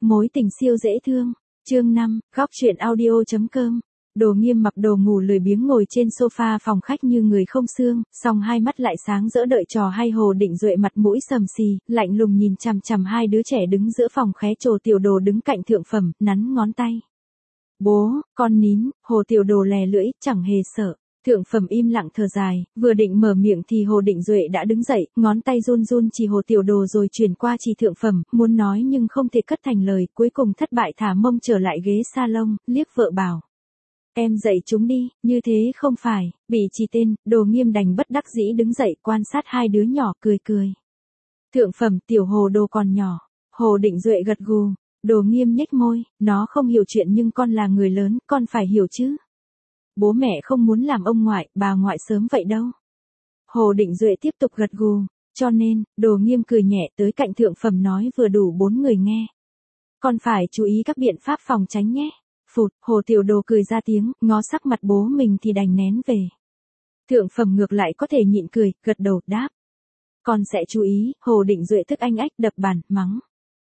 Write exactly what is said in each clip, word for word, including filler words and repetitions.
Mối tình siêu dễ thương. Chương năm, góc truyện audio.com. Đồ Nghiêm mặc đồ ngủ lười biếng ngồi trên sofa phòng khách như người không xương, song hai mắt lại sáng rỡ đợi trò hay. Hồ Định Duệ mặt mũi sầm xì, lạnh lùng nhìn chằm chằm hai đứa trẻ đứng giữa phòng khé trồ. Tiểu Đồ đứng cạnh Thượng Phẩm, nắn ngón tay. Bố, con nín. Hồ Tiểu Đồ lè lưỡi, chẳng hề sợ. Thượng Phẩm im lặng thở dài, vừa định mở miệng thì Hồ Định Duệ đã đứng dậy, ngón tay run run chỉ Hồ Tiểu Đồ rồi chuyển qua chỉ Thượng Phẩm, muốn nói nhưng không thể cất thành lời, cuối cùng thất bại thả mông trở lại ghế salon, liếc vợ bảo. Em dạy chúng đi, như thế không phải, bị chỉ tên. Đồ Nghiêm đành bất đắc dĩ đứng dậy quan sát hai đứa nhỏ cười cười. Thượng Phẩm, tiểu Hồ Đồ còn nhỏ. Hồ Định Duệ gật gù. Đồ Nghiêm nhếch môi, nó không hiểu chuyện nhưng con là người lớn, con phải hiểu chứ. Bố mẹ không muốn làm ông ngoại, bà ngoại sớm vậy đâu. Hồ Định Duệ tiếp tục gật gù, cho nên, Đồ Nghiêm cười nhẹ tới cạnh Thượng Phẩm nói vừa đủ bốn người nghe. Con phải chú ý các biện pháp phòng tránh nhé. Phụt, Hồ Tiểu Đồ cười ra tiếng, ngó sắc mặt bố mình thì đành nén về. Thượng Phẩm ngược lại có thể nhịn cười, gật đầu, đáp. Con sẽ chú ý. Hồ Định Duệ tức anh ách đập bàn, mắng.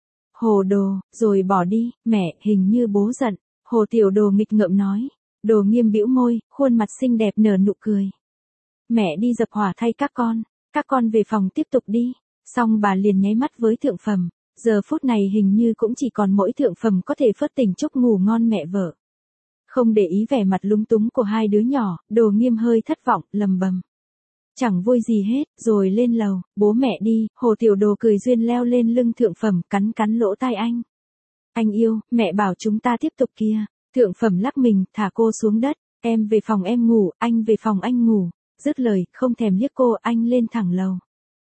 Hồ Đồ, rồi bỏ đi. Mẹ, hình như bố giận. Hồ Tiểu Đồ nghịch ngợm nói. Đồ Nghiêm bĩu môi, khuôn mặt xinh đẹp nở nụ cười. Mẹ đi dập hỏa thay các con, các con về phòng tiếp tục đi. Xong bà liền nháy mắt với Thượng Phẩm, giờ phút này hình như cũng chỉ còn mỗi Thượng Phẩm có thể phớt tình chúc ngủ ngon mẹ vợ. Không để ý vẻ mặt lúng túng của hai đứa nhỏ, Đồ Nghiêm hơi thất vọng, lầm bầm. Chẳng vui gì hết, rồi lên lầu, bố mẹ đi. Hồ Tiểu Đồ cười duyên leo lên lưng Thượng Phẩm, cắn cắn lỗ tai anh. Anh yêu, mẹ bảo chúng ta tiếp tục kia. Thượng Phẩm lắc mình, thả cô xuống đất. Em về phòng em ngủ, anh về phòng anh ngủ. Dứt lời, không thèm liếc cô, anh lên thẳng lầu.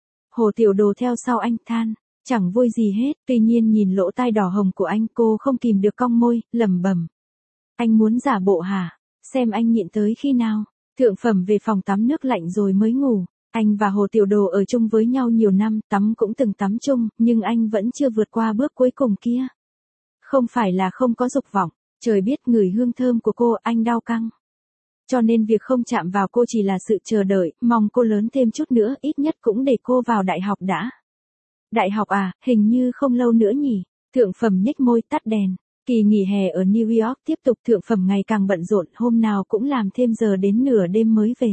Hồ Tiểu Đồ theo sau anh, than. Chẳng vui gì hết, tuy nhiên nhìn lỗ tai đỏ hồng của anh, cô không kìm được cong môi, lẩm bẩm. Anh muốn giả bộ hả? Xem anh nhịn tới khi nào. Thượng Phẩm về phòng tắm nước lạnh rồi mới ngủ. Anh và Hồ Tiểu Đồ ở chung với nhau nhiều năm, tắm cũng từng tắm chung, nhưng anh vẫn chưa vượt qua bước cuối cùng kia. Không phải là không có dục vọng. Trời biết ngửi hương thơm của cô, anh đau căng. Cho nên việc không chạm vào cô chỉ là sự chờ đợi, mong cô lớn thêm chút nữa, ít nhất cũng để cô vào đại học đã. Đại học à, hình như không lâu nữa nhỉ. Thượng Phẩm nhếch môi, tắt đèn. Kỳ nghỉ hè ở New York tiếp tục. Thượng Phẩm ngày càng bận rộn, hôm nào cũng làm thêm giờ đến nửa đêm mới về.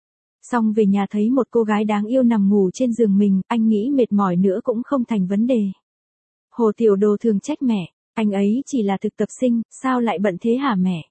Xong về nhà thấy một cô gái đáng yêu nằm ngủ trên giường mình, anh nghĩ mệt mỏi nữa cũng không thành vấn đề. Hồ Tiểu Đồ thường trách mẹ. Anh ấy chỉ là thực tập sinh, sao lại bận thế hả mẹ?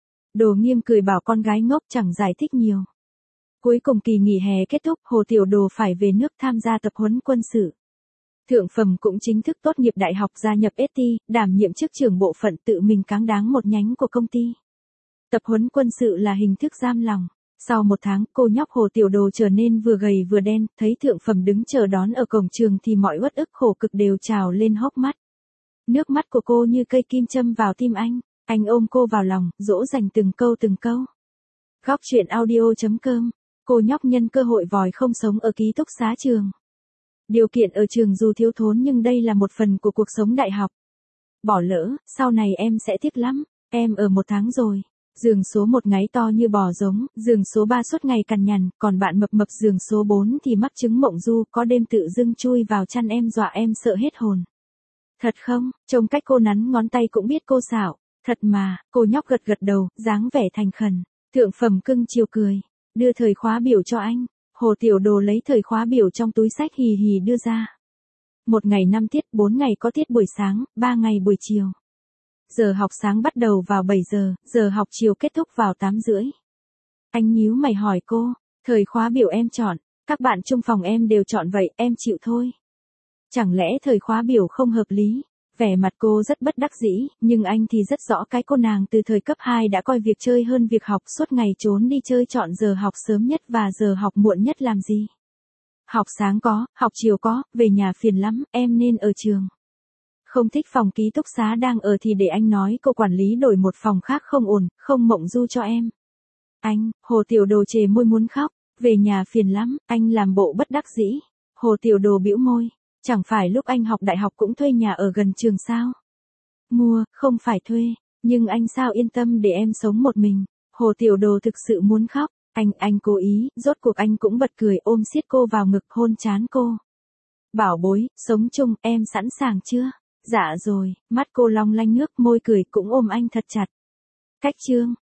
Đồ Nghiêm cười bảo con gái ngốc, chẳng giải thích nhiều. Cuối cùng kỳ nghỉ hè kết thúc, Hồ Tiểu Đồ phải về nước tham gia tập huấn quân sự. Thượng Phẩm cũng chính thức tốt nghiệp đại học, gia nhập ét tê, đảm nhiệm chức trưởng bộ phận, tự mình cáng đáng một nhánh của công ty. Tập huấn quân sự là hình thức giam lòng. Sau một tháng, cô nhóc Hồ Tiểu Đồ trở nên vừa gầy vừa đen, thấy Thượng Phẩm đứng chờ đón ở cổng trường thì mọi uất ức khổ cực đều trào lên hốc mắt. Nước mắt của cô như cây kim châm vào tim anh, anh ôm cô vào lòng, dỗ dành từng câu từng câu. Góc truyện audio.com, cô nhóc nhân cơ hội vòi không sống ở ký túc xá trường. Điều kiện ở trường dù thiếu thốn nhưng đây là một phần của cuộc sống đại học. Bỏ lỡ, sau này em sẽ tiếc lắm, em ở một tháng rồi. Giường số một ngáy to như bò giống, giường số ba suốt ngày cằn nhằn, còn bạn mập mập giường số bốn thì mắc chứng mộng du, có đêm tự dưng chui vào chăn em dọa em sợ hết hồn. Thật không, trông cách cô nắn ngón tay cũng biết cô xảo. Thật mà, cô nhóc gật gật đầu, dáng vẻ thành khẩn. Thượng Phẩm cưng chiều cười. Đưa thời khóa biểu cho anh. Hồ Tiểu Đồ lấy thời khóa biểu trong túi sách hì hì đưa ra. Một ngày năm tiết, bốn ngày có tiết buổi sáng, ba ngày buổi chiều. Giờ học sáng bắt đầu vào bảy giờ, giờ học chiều kết thúc vào tám rưỡi. Anh nhíu mày hỏi cô, thời khóa biểu em chọn, các bạn chung phòng em đều chọn vậy, em chịu thôi. Chẳng lẽ thời khóa biểu không hợp lý? Vẻ mặt cô rất bất đắc dĩ, nhưng anh thì rất rõ cái cô nàng từ thời cấp hai đã coi việc chơi hơn việc học, suốt ngày trốn đi chơi, chọn giờ học sớm nhất và giờ học muộn nhất làm gì. Học sáng có, học chiều có, về nhà phiền lắm, em nên ở trường. Không thích phòng ký túc xá đang ở thì để anh nói cô quản lý đổi một phòng khác không ổn, không mộng du cho em. Anh, Hồ Tiểu Đồ chề môi muốn khóc, về nhà phiền lắm, anh làm bộ bất đắc dĩ. Hồ Tiểu Đồ bĩu môi. Chẳng phải lúc anh học đại học cũng thuê nhà ở gần trường sao? Mua, không phải thuê, nhưng anh sao yên tâm để em sống một mình. Hồ Tiểu Đồ thực sự muốn khóc, anh, anh cố ý, rốt cuộc anh cũng bật cười ôm siết cô vào ngực hôn trán cô. Bảo bối, sống chung, em sẵn sàng chưa? Dạ rồi, mắt cô long lanh nước, môi cười cũng ôm anh thật chặt. Cách chương.